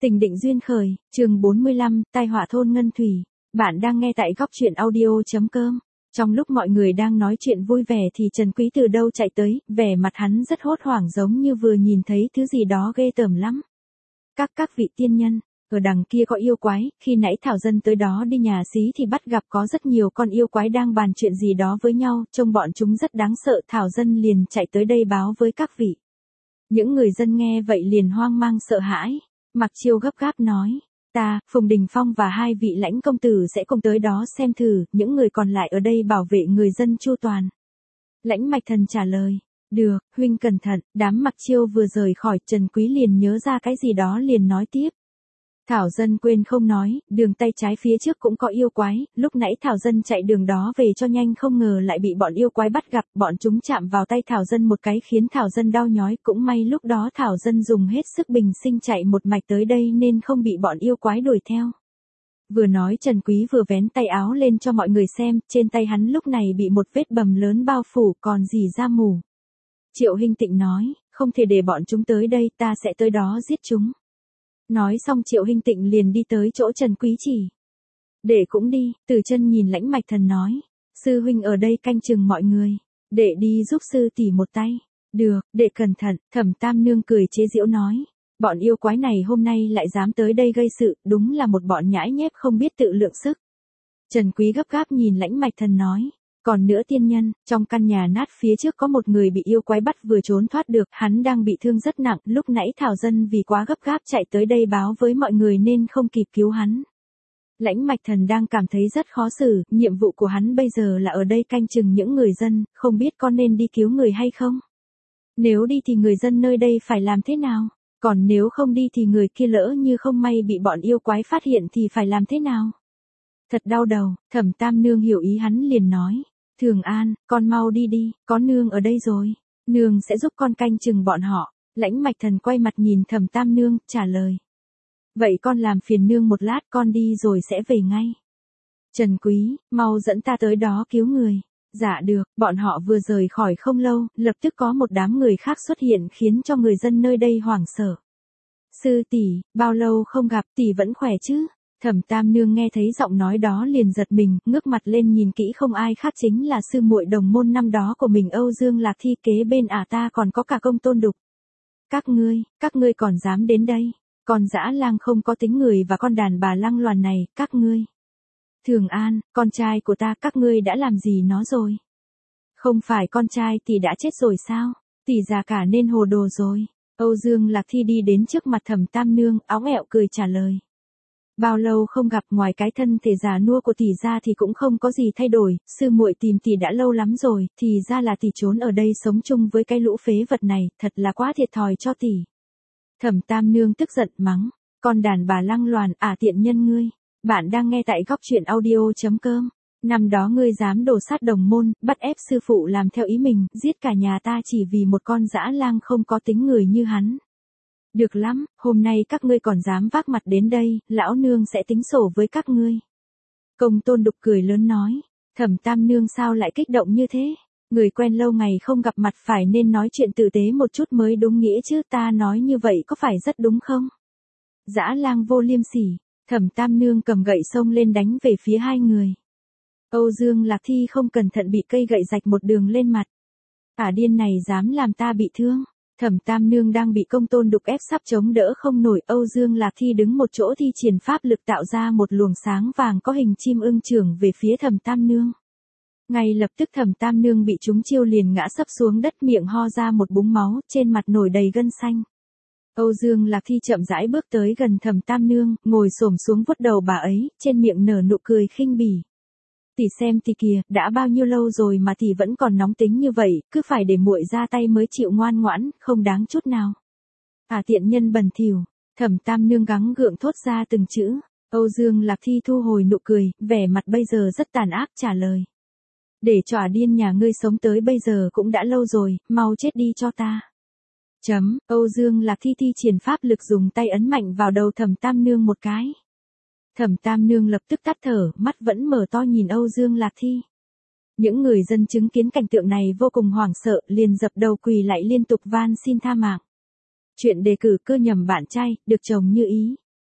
Tình định duyên khởi, chương 45, tai họa thôn Ngân Thủy. Bạn đang nghe tại góc truyện audio.com. Trong lúc mọi người đang nói chuyện vui vẻ thì Trần Quý từ đâu chạy tới, vẻ mặt hắn rất hốt hoảng giống như vừa nhìn thấy thứ gì đó ghê tởm lắm. Các vị tiên nhân, ở đằng kia có yêu quái, khi nãy Thảo Dân tới đó đi nhà xí thì bắt gặp có rất nhiều con yêu quái đang bàn chuyện gì đó với nhau, trông bọn chúng rất đáng sợ. Thảo Dân liền chạy tới đây báo với các vị. Những người dân nghe vậy liền hoang mang sợ hãi. Mặc Chiêu gấp gáp nói, ta, Phùng Đình Phong và 2 vị lãnh công tử sẽ cùng tới đó xem thử, những người còn lại ở đây bảo vệ người dân chu toàn. Lãnh Mạch Thần trả lời, được, huynh cẩn thận. Đám Mặc Chiêu vừa rời khỏi, Trần Quý liền nhớ ra cái gì đó liền nói tiếp. Thảo Dân quên không nói, đường tay trái phía trước cũng có yêu quái, lúc nãy Thảo Dân chạy đường đó về cho nhanh không ngờ lại bị bọn yêu quái bắt gặp, bọn chúng chạm vào tay Thảo Dân một cái khiến Thảo Dân đau nhói, cũng may lúc đó Thảo Dân dùng hết sức bình sinh chạy một mạch tới đây nên không bị bọn yêu quái đuổi theo. Vừa nói Trần Quý vừa vén tay áo lên cho mọi người xem, trên tay hắn lúc này bị một vết bầm lớn bao phủ còn rỉ ra mù. Triệu Hinh Tịnh nói, không thể để bọn chúng tới đây, ta sẽ tới đó giết chúng. Nói xong Triệu Hinh Tịnh liền đi tới chỗ Trần Quý chỉ. Đệ cũng đi, Từ Chân nhìn Lãnh Mạch Thần nói. Sư huynh ở đây canh chừng mọi người. Đệ đi giúp sư tỷ một tay. Được, đệ cẩn thận. Thẩm Tam Nương cười chế giễu nói. Bọn yêu quái này hôm nay lại dám tới đây gây sự, đúng là một bọn nhãi nhép không biết tự lượng sức. Trần Quý gấp gáp nhìn Lãnh Mạch Thần nói. Còn nữa tiên nhân, trong căn nhà nát phía trước có một người bị yêu quái bắt vừa trốn thoát được, hắn đang bị thương rất nặng, lúc nãy Thảo Dân vì quá gấp gáp chạy tới đây báo với mọi người nên không kịp cứu hắn. Lãnh Mạch Thần đang cảm thấy rất khó xử, nhiệm vụ của hắn bây giờ là ở đây canh chừng những người dân, không biết có nên đi cứu người hay không. Nếu đi thì người dân nơi đây phải làm thế nào, còn nếu không đi thì người kia lỡ như không may bị bọn yêu quái phát hiện thì phải làm thế nào. Thật đau đầu. Thẩm Tam Nương hiểu ý hắn liền nói. Thường An, con mau đi đi, có nương ở đây rồi. Nương sẽ giúp con canh chừng bọn họ. Lãnh Mạch Thần quay mặt nhìn Thẩm Tam Nương, trả lời. Vậy con làm phiền nương một lát, con đi rồi sẽ về ngay. Trần Quý, mau dẫn ta tới đó cứu người. Dạ được, bọn họ vừa rời khỏi không lâu, lập tức có một đám người khác xuất hiện khiến cho người dân nơi đây hoảng sợ. Sư tỷ, bao lâu không gặp, tỷ vẫn khỏe chứ? Thẩm Tam Nương nghe thấy giọng nói đó liền giật mình, ngước mặt lên nhìn kỹ không ai khác chính là sư muội đồng môn năm đó của mình Âu Dương Lạc Thi, kế bên ta còn có cả Công Tôn Đục. Các ngươi còn dám đến đây? Con dã lang không có tính người và con đàn bà lăng loàn này, các ngươi. Thường An, con trai của ta, các ngươi đã làm gì nó rồi? Không phải con trai tỷ đã chết rồi sao? Tỷ già cả nên hồ đồ rồi. Âu Dương Lạc Thi đi đến trước mặt Thẩm Tam Nương, óng ẹo cười trả lời. Bao lâu không gặp, ngoài cái thân thể già nua của tỷ ra thì cũng không có gì thay đổi, sư muội tìm tỷ đã lâu lắm rồi, thì ra là tỷ trốn ở đây sống chung với cái lũ phế vật này, thật là quá thiệt thòi cho tỷ. Thẩm Tam Nương tức giận mắng, con đàn bà lăng loàn, tiện nhân ngươi. Bạn đang nghe tại góc truyện audio.com. Năm đó ngươi dám đổ sát đồng môn, bắt ép sư phụ làm theo ý mình, giết cả nhà ta chỉ vì một con dã lang không có tính người như hắn. Được lắm, hôm nay các ngươi còn dám vác mặt đến đây, lão nương sẽ tính sổ với các ngươi. Công Tôn Đục cười lớn nói, Thẩm Tam Nương sao lại kích động như thế? Người quen lâu ngày không gặp mặt phải nên nói chuyện tử tế một chút mới đúng nghĩa chứ, ta nói như vậy có phải rất đúng không? Dã lang vô liêm sỉ. Thẩm Tam Nương cầm gậy xông lên đánh về phía hai người. Âu Dương Lạc Thi không cẩn thận bị cây gậy rạch một đường lên mặt. Điên này dám làm ta bị thương. Thẩm Tam Nương đang bị Công Tôn Đục ép sắp chống đỡ không nổi, Âu Dương Lạc Thi đứng một chỗ thi triển pháp lực tạo ra một luồng sáng vàng có hình chim ưng chưởng về phía Thẩm Tam Nương. Ngay lập tức Thẩm Tam Nương bị trúng chiêu liền ngã sấp xuống đất, miệng ho ra một búng máu, trên mặt nổi đầy gân xanh. Âu Dương Lạc Thi chậm rãi bước tới gần Thẩm Tam Nương, ngồi xổm xuống vuốt đầu bà ấy, trên miệng nở nụ cười khinh bỉ. Tỷ xem tỷ kìa, đã bao nhiêu lâu rồi mà tỷ vẫn còn nóng tính như vậy, cứ phải để muội ra tay mới chịu ngoan ngoãn, không đáng chút nào. Tiện nhân bẩn thỉu. Thẩm Tam Nương gắng gượng thốt ra từng chữ. Âu Dương Lạc Thi thu hồi nụ cười, vẻ mặt bây giờ rất tàn ác trả lời. Để cho điên nhà ngươi sống tới bây giờ cũng đã lâu rồi, mau chết đi cho ta. Âu Dương Lạc Thi thi triển pháp lực dùng tay ấn mạnh vào đầu Thẩm Tam Nương một cái. Thẩm Tam Nương lập tức tắt thở, mắt vẫn mở to nhìn Âu Dương Lạc Thi. Những người dân chứng kiến cảnh tượng này vô cùng hoảng sợ, liền dập đầu quỳ lại liên tục van xin tha mạng. Chuyện đề cử cơ nhầm bạn trai, được chồng như ý.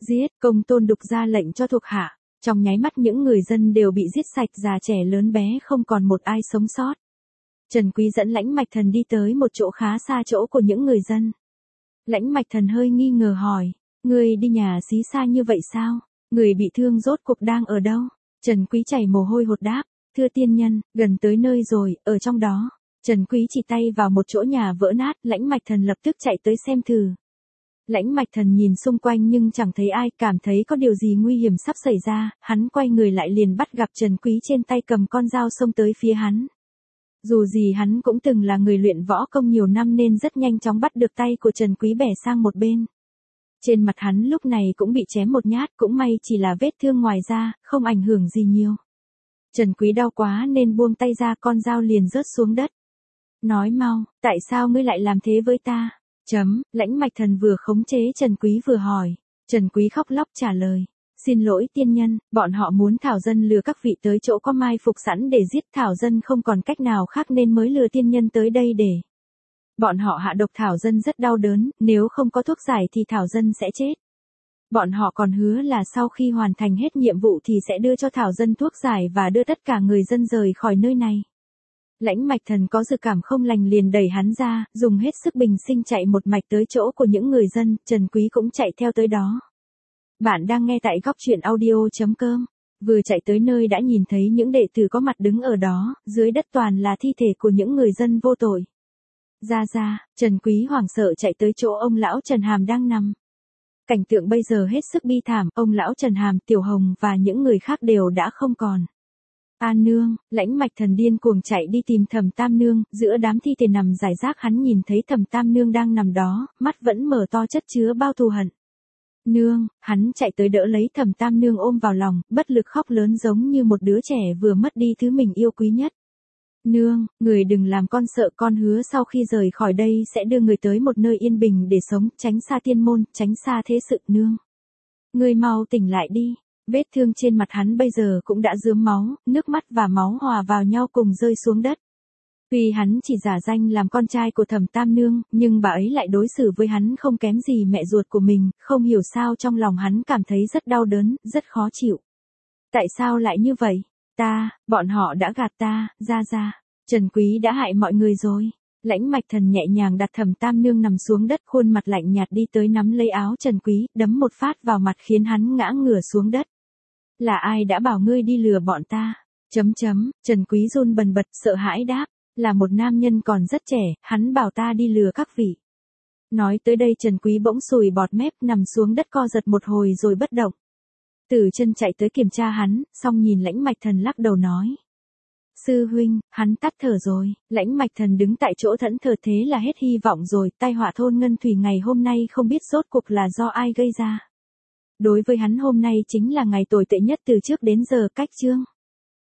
Giết, Công Tôn Đục ra lệnh cho thuộc hạ. Trong nháy mắt những người dân đều bị giết sạch, già trẻ lớn bé không còn một ai sống sót. Trần Quý dẫn Lãnh Mạch Thần đi tới một chỗ khá xa chỗ của những người dân. Lãnh Mạch Thần hơi nghi ngờ hỏi, người đi nhà xí xa như vậy sao? Người bị thương rốt cuộc đang ở đâu? Trần Quý chảy mồ hôi hột đáp, thưa tiên nhân, gần tới nơi rồi, ở trong đó. Trần Quý chỉ tay vào một chỗ nhà vỡ nát, Lãnh Mạch Thần lập tức chạy tới xem thử. Lãnh Mạch Thần nhìn xung quanh nhưng chẳng thấy ai, cảm thấy có điều gì nguy hiểm sắp xảy ra, hắn quay người lại liền bắt gặp Trần Quý trên tay cầm con dao xông tới phía hắn. Dù gì hắn cũng từng là người luyện võ công nhiều năm nên rất nhanh chóng bắt được tay của Trần Quý bẻ sang một bên. Trên mặt hắn lúc này cũng bị chém một nhát, cũng may chỉ là vết thương ngoài da, không ảnh hưởng gì nhiều. Trần Quý đau quá nên buông tay ra, con dao liền rớt xuống đất. Nói mau, tại sao ngươi lại làm thế với ta? Lãnh Mạch Thần vừa khống chế Trần Quý vừa hỏi. Trần Quý khóc lóc trả lời. Xin lỗi tiên nhân, bọn họ muốn Thảo Dân lừa các vị tới chỗ có mai phục sẵn để giết, Thảo Dân không còn cách nào khác nên mới lừa tiên nhân tới đây để. Bọn họ hạ độc Thảo Dân rất đau đớn, nếu không có thuốc giải thì Thảo Dân sẽ chết. Bọn họ còn hứa là sau khi hoàn thành hết nhiệm vụ thì sẽ đưa cho Thảo Dân thuốc giải và đưa tất cả người dân rời khỏi nơi này. Lãnh Mạch Thần có dự cảm không lành liền đẩy hắn ra, dùng hết sức bình sinh chạy một mạch tới chỗ của những người dân, Trần Quý cũng chạy theo tới đó. Bạn đang nghe tại góc truyện audio.com. Vừa chạy tới nơi đã nhìn thấy những đệ tử có mặt đứng ở đó, dưới đất toàn là thi thể của những người dân vô tội. Ra, Trần Quý hoảng sợ chạy tới chỗ ông lão Trần Hàm đang nằm. Cảnh tượng bây giờ hết sức bi thảm, ông lão Trần Hàm, Tiểu Hồng và những người khác đều đã không còn. An nương, Lãnh Mạch Thần điên cuồng chạy đi tìm Thẩm Tam Nương, giữa đám thi thể nằm rải rác hắn nhìn thấy Thẩm Tam Nương đang nằm đó, mắt vẫn mở to chất chứa bao thù hận. Nương, hắn chạy tới đỡ lấy Thẩm Tam Nương ôm vào lòng, bất lực khóc lớn giống như một đứa trẻ vừa mất đi thứ mình yêu quý nhất. Nương, người đừng làm con sợ, con hứa sau khi rời khỏi đây sẽ đưa người tới một nơi yên bình để sống, tránh xa tiên môn, tránh xa thế sự. Nương, người mau tỉnh lại đi. Vết thương trên mặt hắn bây giờ cũng đã rướm máu, nước mắt và máu hòa vào nhau cùng rơi xuống đất. Tuy hắn chỉ giả danh làm con trai của Thẩm Tam Nương, nhưng bà ấy lại đối xử với hắn không kém gì mẹ ruột của mình, không hiểu sao trong lòng hắn cảm thấy rất đau đớn, rất khó chịu. Tại sao lại như vậy? Bọn họ đã gạt ta, ra. Trần Quý đã hại mọi người rồi. Lãnh Mạch Thần nhẹ nhàng đặt Thẩm Tam Nương nằm xuống đất, khuôn mặt lạnh nhạt đi tới nắm lấy áo Trần Quý, đấm một phát vào mặt khiến hắn ngã ngửa xuống đất. Là ai đã bảo ngươi đi lừa bọn ta? Trần Quý run bần bật, sợ hãi đáp. Là một nam nhân còn rất trẻ, hắn bảo ta đi lừa các vị. Nói tới đây Trần Quý bỗng sùi bọt mép, nằm xuống đất co giật một hồi rồi bất động. Tử Chân chạy tới kiểm tra hắn, xong nhìn Lãnh Mạch Thần lắc đầu nói. Sư huynh, hắn tắt thở rồi. Lãnh Mạch Thần đứng tại chỗ thẫn thờ, thế là hết hy vọng rồi, tai họa thôn Ngân Thủy ngày hôm nay không biết rốt cuộc là do ai gây ra. Đối với hắn hôm nay chính là ngày tồi tệ nhất từ trước đến giờ. Cách chương